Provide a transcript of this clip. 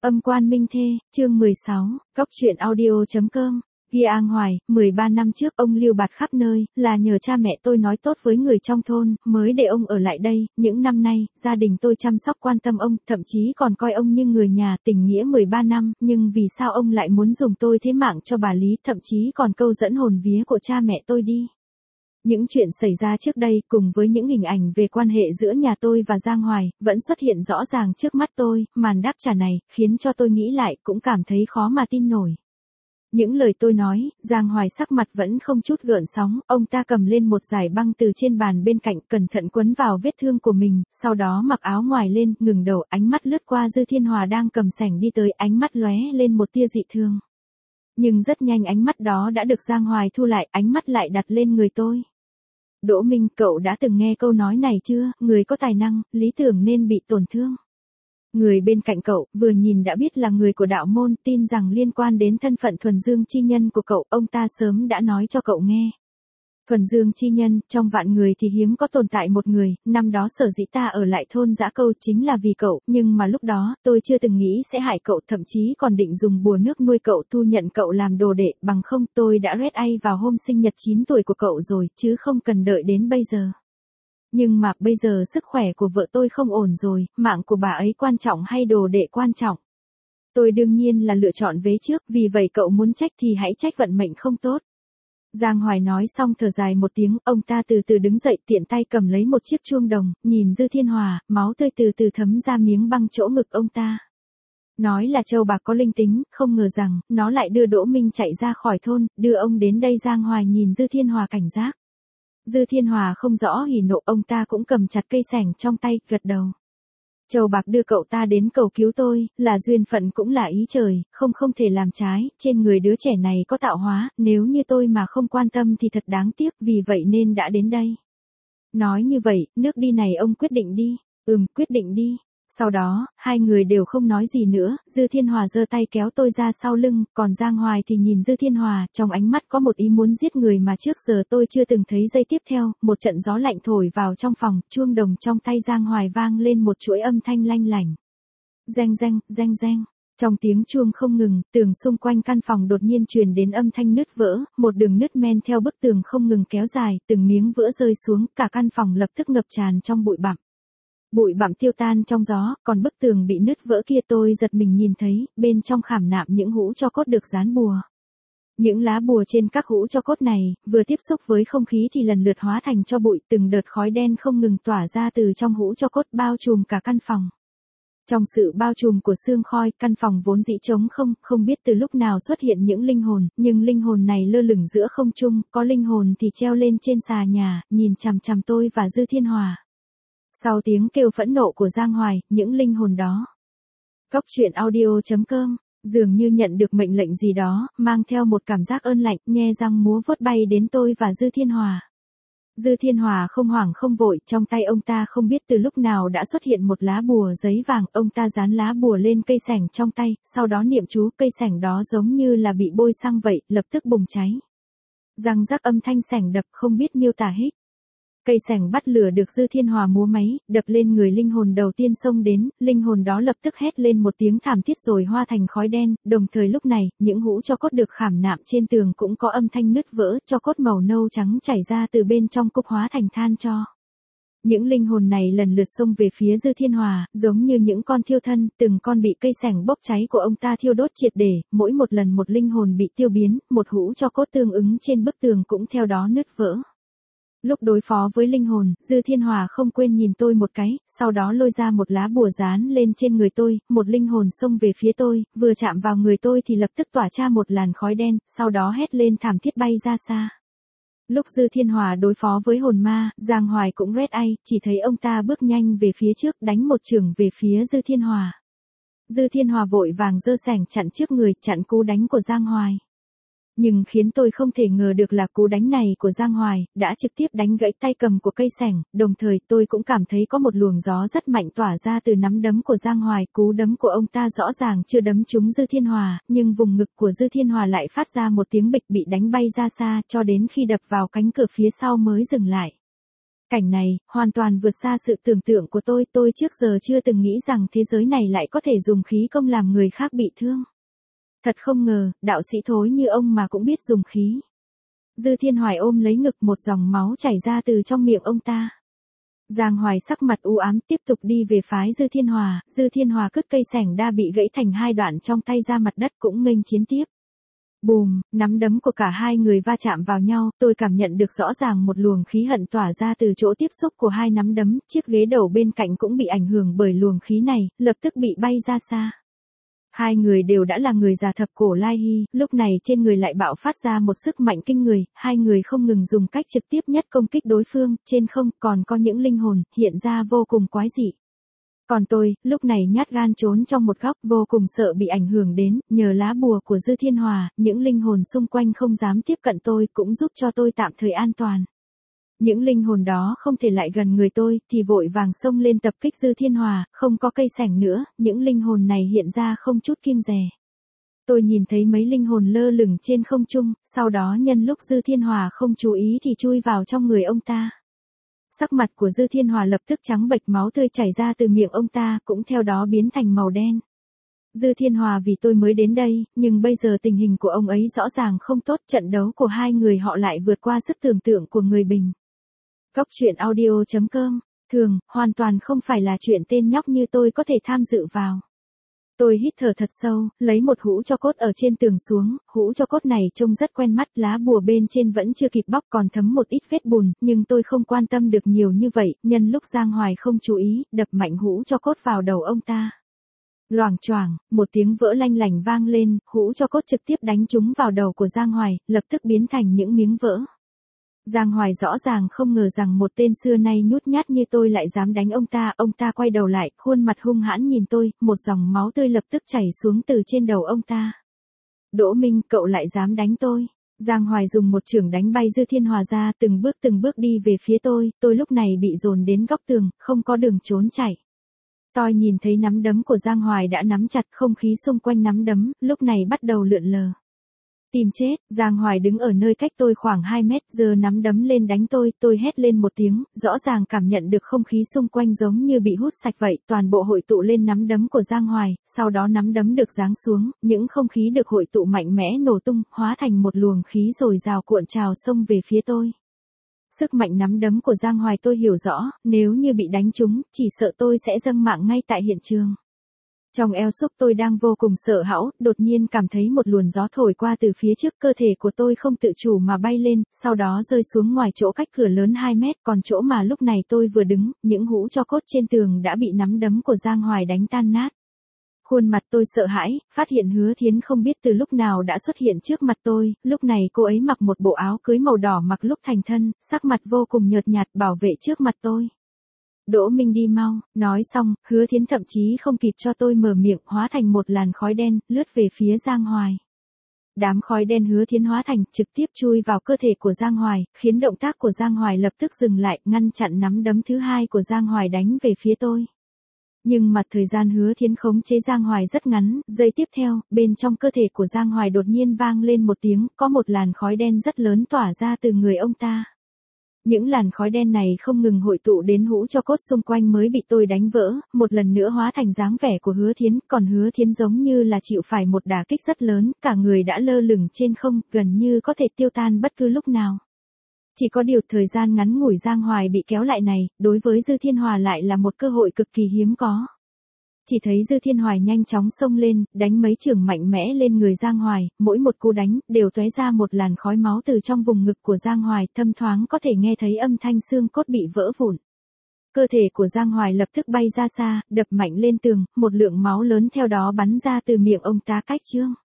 Âm quan minh thê, chương 16, Cóc truyện audio.com. Ghi An Hoài, 13 năm trước ông lưu bạt khắp nơi, là nhờ cha mẹ tôi nói tốt với người trong thôn, mới để ông ở lại đây. Những năm nay, gia đình tôi chăm sóc quan tâm ông, thậm chí còn coi ông như người nhà. Tình nghĩa 13 năm, nhưng vì sao ông lại muốn dùng tôi thế mạng cho bà Lý, thậm chí còn câu dẫn hồn vía của cha mẹ tôi đi. Những chuyện xảy ra trước đây, cùng với những hình ảnh về quan hệ giữa nhà tôi và Giang Hoài, vẫn xuất hiện rõ ràng trước mắt tôi. Màn đáp trả này, khiến cho tôi nghĩ lại, cũng cảm thấy khó mà tin nổi. Những lời tôi nói, Giang Hoài sắc mặt vẫn không chút gợn sóng, ông ta cầm lên một dải băng từ trên bàn bên cạnh, cẩn thận quấn vào vết thương của mình, sau đó mặc áo ngoài lên, ngừng đầu, ánh mắt lướt qua Dư Thiên Hòa đang cầm sảnh đi tới, ánh mắt lóe lên một tia dị thương. Nhưng rất nhanh ánh mắt đó đã được Giang Hoài thu lại, ánh mắt lại đặt lên người tôi. Đỗ Minh, cậu đã từng nghe câu nói này chưa, người có tài năng, lý tưởng nên bị tổn thương. Người bên cạnh cậu, vừa nhìn đã biết là người của đạo môn, tin rằng liên quan đến thân phận thuần dương chi nhân của cậu, ông ta sớm đã nói cho cậu nghe. Thuần dương chi nhân, trong vạn người thì hiếm có tồn tại một người, năm đó sở dĩ ta ở lại thôn Dã Câu chính là vì cậu, nhưng mà lúc đó, tôi chưa từng nghĩ sẽ hại cậu, thậm chí còn định dùng bùa nước nuôi cậu, thu nhận cậu làm đồ đệ, bằng không tôi đã red ai vào hôm sinh nhật 9 tuổi của cậu rồi, chứ không cần đợi đến bây giờ. Nhưng mà bây giờ sức khỏe của vợ tôi không ổn rồi, mạng của bà ấy quan trọng hay đồ đệ quan trọng? Tôi đương nhiên là lựa chọn vế trước, vì vậy cậu muốn trách thì hãy trách vận mệnh không tốt. Giang Hoài nói xong thở dài một tiếng, ông ta từ từ đứng dậy, tiện tay cầm lấy một chiếc chuông đồng, nhìn Dư Thiên Hòa, máu tươi từ từ thấm ra miếng băng chỗ ngực ông ta. Nói là châu bạc có linh tính, không ngờ rằng, nó lại đưa Đỗ Minh chạy ra khỏi thôn, đưa ông đến đây. Giang Hoài nhìn Dư Thiên Hòa cảnh giác. Dư Thiên Hòa không rõ hỉ nộ, ông ta cũng cầm chặt cây sẻng trong tay, gật đầu. Châu bạc đưa cậu ta đến cầu cứu tôi, là duyên phận cũng là ý trời, không thể làm trái, trên người đứa trẻ này có tạo hóa, nếu như tôi mà không quan tâm thì thật đáng tiếc, vì vậy nên đã đến đây. Nói như vậy, nước đi này ông quyết định đi. Quyết định đi. Sau đó, hai người đều không nói gì nữa, Dư Thiên Hòa giơ tay kéo tôi ra sau lưng, còn Giang Hoài thì nhìn Dư Thiên Hòa, trong ánh mắt có một ý muốn giết người mà trước giờ tôi chưa từng thấy. Giây tiếp theo, một trận gió lạnh thổi vào trong phòng, chuông đồng trong tay Giang Hoài vang lên một chuỗi âm thanh lanh lảnh. Reng reng, reng reng. Trong tiếng chuông không ngừng, tường xung quanh căn phòng đột nhiên truyền đến âm thanh nứt vỡ, một đường nứt men theo bức tường không ngừng kéo dài, từng miếng vỡ rơi xuống, cả căn phòng lập tức ngập tràn trong bụi bặm. Bụi bặm tiêu tan trong gió, còn bức tường bị nứt vỡ kia tôi giật mình nhìn thấy, bên trong khảm nạm những hũ tro cốt được dán bùa. Những lá bùa trên các hũ tro cốt này, vừa tiếp xúc với không khí thì lần lượt hóa thành tro bụi, từng đợt khói đen không ngừng tỏa ra từ trong hũ tro cốt bao trùm cả căn phòng. Trong sự bao trùm của sương khói, căn phòng vốn dĩ trống không biết từ lúc nào xuất hiện những linh hồn, nhưng linh hồn này lơ lửng giữa không trung, có linh hồn thì treo lên trên xà nhà, nhìn chằm chằm tôi và Dư Thiên Hòa. Sau tiếng kêu phẫn nộ của Giang Hoài, những linh hồn đó. Cóc truyện audio.com, dường như nhận được mệnh lệnh gì đó, mang theo một cảm giác ơn lạnh, nhe răng múa vuốt bay đến tôi và Dư Thiên Hòa. Dư Thiên Hòa không hoảng không vội, trong tay ông ta không biết từ lúc nào đã xuất hiện một lá bùa giấy vàng, ông ta dán lá bùa lên cây sẻng trong tay, sau đó niệm chú, cây sẻng đó giống như là bị bôi xăng vậy, lập tức bùng cháy. Răng rắc âm thanh sẻng đập không biết miêu tả hết. Cây sẻng bắt lửa được Dư Thiên Hòa múa máy, đập lên người linh hồn đầu tiên xông đến, linh hồn đó lập tức hét lên một tiếng thảm thiết rồi hóa thành khói đen, đồng thời lúc này, những hũ tro cốt được khảm nạm trên tường cũng có âm thanh nứt vỡ, tro cốt màu nâu trắng chảy ra từ bên trong cục hóa thành than tro. Những linh hồn này lần lượt xông về phía Dư Thiên Hòa, giống như những con thiêu thân, từng con bị cây sẻng bốc cháy của ông ta thiêu đốt triệt để, mỗi một lần một linh hồn bị tiêu biến, một hũ tro cốt tương ứng trên bức tường cũng theo đó nứt vỡ. Lúc đối phó với linh hồn, Dư Thiên Hòa không quên nhìn tôi một cái, sau đó lôi ra một lá bùa dán lên trên người tôi, một linh hồn xông về phía tôi, vừa chạm vào người tôi thì lập tức tỏa ra một làn khói đen, sau đó hét lên thảm thiết bay ra xa. Lúc Dư Thiên Hòa đối phó với hồn ma, Giang Hoài cũng red ai, chỉ thấy ông ta bước nhanh về phía trước, đánh một chưởng về phía Dư Thiên Hòa. Dư Thiên Hòa vội vàng giơ sẻng chặn trước người, chặn cú đánh của Giang Hoài. Nhưng khiến tôi không thể ngờ được là cú đánh này của Giang Hoài, đã trực tiếp đánh gãy tay cầm của cây sẻng, đồng thời tôi cũng cảm thấy có một luồng gió rất mạnh tỏa ra từ nắm đấm của Giang Hoài, cú đấm của ông ta rõ ràng chưa đấm trúng Dư Thiên Hòa, nhưng vùng ngực của Dư Thiên Hòa lại phát ra một tiếng bịch bị đánh bay ra xa, cho đến khi đập vào cánh cửa phía sau mới dừng lại. Cảnh này, hoàn toàn vượt xa sự tưởng tượng của tôi trước giờ chưa từng nghĩ rằng thế giới này lại có thể dùng khí công làm người khác bị thương. Thật không ngờ, đạo sĩ thối như ông mà cũng biết dùng khí. Dư Thiên Hoài ôm lấy ngực, một dòng máu chảy ra từ trong miệng ông ta. Giang Hoài sắc mặt u ám tiếp tục đi về phái Dư Thiên Hòa cất cây sẻng đa bị gãy thành hai đoạn trong tay ra mặt đất cũng nghênh chiến tiếp. Bùm, nắm đấm của cả hai người va chạm vào nhau, tôi cảm nhận được rõ ràng một luồng khí hận tỏa ra từ chỗ tiếp xúc của hai nắm đấm, chiếc ghế đầu bên cạnh cũng bị ảnh hưởng bởi luồng khí này, lập tức bị bay ra xa. Hai người đều đã là người già thập cổ lai hy, lúc này trên người lại bạo phát ra một sức mạnh kinh người, hai người không ngừng dùng cách trực tiếp nhất công kích đối phương, trên không còn có những linh hồn, hiện ra vô cùng quái dị. Còn tôi, lúc này nhát gan trốn trong một góc, vô cùng sợ bị ảnh hưởng đến, nhờ lá bùa của Dư Thiên Hòa, những linh hồn xung quanh không dám tiếp cận tôi, cũng giúp cho tôi tạm thời an toàn. Những linh hồn đó không thể lại gần người tôi, thì vội vàng xông lên tập kích Dư Thiên Hòa, không có cây sẻng nữa, những linh hồn này hiện ra không chút kiêng dè. Tôi nhìn thấy mấy linh hồn lơ lửng trên không trung, sau đó nhân lúc Dư Thiên Hòa không chú ý thì chui vào trong người ông ta. Sắc mặt của Dư Thiên Hòa lập tức trắng bệch, máu tươi chảy ra từ miệng ông ta cũng theo đó biến thành màu đen. Dư Thiên Hòa vì tôi mới đến đây, nhưng bây giờ tình hình của ông ấy rõ ràng không tốt, trận đấu của hai người họ lại vượt qua sức tưởng tượng của người bình. Góc truyện audio.com, thường, hoàn toàn không phải là chuyện tên nhóc như tôi có thể tham dự vào. Tôi hít thở thật sâu, lấy một hũ tro cốt ở trên tường xuống, hũ tro cốt này trông rất quen mắt, lá bùa bên trên vẫn chưa kịp bóc còn thấm một ít vết bùn, nhưng tôi không quan tâm được nhiều như vậy, nhân lúc Giang Hoài không chú ý, đập mạnh hũ tro cốt vào đầu ông ta. Loảng choảng, một tiếng vỡ lanh lảnh vang lên, hũ tro cốt trực tiếp đánh trúng vào đầu của Giang Hoài, lập tức biến thành những miếng vỡ. Giang Hoài rõ ràng không ngờ rằng một tên xưa nay nhút nhát như tôi lại dám đánh ông ta quay đầu lại, khuôn mặt hung hãn nhìn tôi, một dòng máu tươi lập tức chảy xuống từ trên đầu ông ta. Đỗ Minh, cậu lại dám đánh tôi. Giang Hoài dùng một chưởng đánh bay Dư Thiên Hòa ra, từng bước đi về phía tôi lúc này bị dồn đến góc tường, không có đường trốn chạy. Tôi nhìn thấy nắm đấm của Giang Hoài đã nắm chặt, không khí xung quanh nắm đấm, lúc này bắt đầu lượn lờ. Tìm chết, Giang Hoài đứng ở nơi cách tôi khoảng 2 mét, giơ nắm đấm lên đánh tôi hét lên một tiếng, rõ ràng cảm nhận được không khí xung quanh giống như bị hút sạch vậy, toàn bộ hội tụ lên nắm đấm của Giang Hoài, sau đó nắm đấm được giáng xuống, những không khí được hội tụ mạnh mẽ nổ tung, hóa thành một luồng khí dồi dào cuộn trào xông về phía tôi. Sức mạnh nắm đấm của Giang Hoài tôi hiểu rõ, nếu như bị đánh trúng, chỉ sợ tôi sẽ dâng mạng ngay tại hiện trường. Trong eo xúc tôi đang vô cùng sợ hãi, đột nhiên cảm thấy một luồng gió thổi qua từ phía trước, cơ thể của tôi không tự chủ mà bay lên, sau đó rơi xuống ngoài chỗ cách cửa lớn 2 mét, còn chỗ mà lúc này tôi vừa đứng, những hũ tro cốt trên tường đã bị nắm đấm của Giang Hoài đánh tan nát. Khuôn mặt tôi sợ hãi, phát hiện Hứa Thiến không biết từ lúc nào đã xuất hiện trước mặt tôi, lúc này cô ấy mặc một bộ áo cưới màu đỏ mặc lúc thành thân, sắc mặt vô cùng nhợt nhạt bảo vệ trước mặt tôi. Đỗ Minh đi mau, nói xong, Hứa Thiến thậm chí không kịp cho tôi mở miệng, hóa thành một làn khói đen, lướt về phía Giang Hoài. Đám khói đen Hứa Thiến hóa thành, trực tiếp chui vào cơ thể của Giang Hoài, khiến động tác của Giang Hoài lập tức dừng lại, ngăn chặn nắm đấm thứ hai của Giang Hoài đánh về phía tôi. Nhưng mà thời gian Hứa Thiến khống chế Giang Hoài rất ngắn, giây tiếp theo, bên trong cơ thể của Giang Hoài đột nhiên vang lên một tiếng, có một làn khói đen rất lớn tỏa ra từ người ông ta. Những làn khói đen này không ngừng hội tụ đến hũ tro cốt xung quanh mới bị tôi đánh vỡ, một lần nữa hóa thành dáng vẻ của Hứa Thiến, còn Hứa Thiến giống như là chịu phải một đả kích rất lớn, cả người đã lơ lửng trên không, gần như có thể tiêu tan bất cứ lúc nào. Chỉ có điều thời gian ngắn ngủi Giang Hoài bị kéo lại này, đối với Dư Thiên Hòa lại là một cơ hội cực kỳ hiếm có. Chỉ thấy Dư Thiên Hoài nhanh chóng xông lên, đánh mấy chưởng mạnh mẽ lên người Giang Hoài, mỗi một cú đánh, đều tóe ra một làn khói máu từ trong vùng ngực của Giang Hoài, thâm thoáng có thể nghe thấy âm thanh xương cốt bị vỡ vụn. Cơ thể của Giang Hoài lập tức bay ra xa, đập mạnh lên tường, một lượng máu lớn theo đó bắn ra từ miệng ông ta cách chương.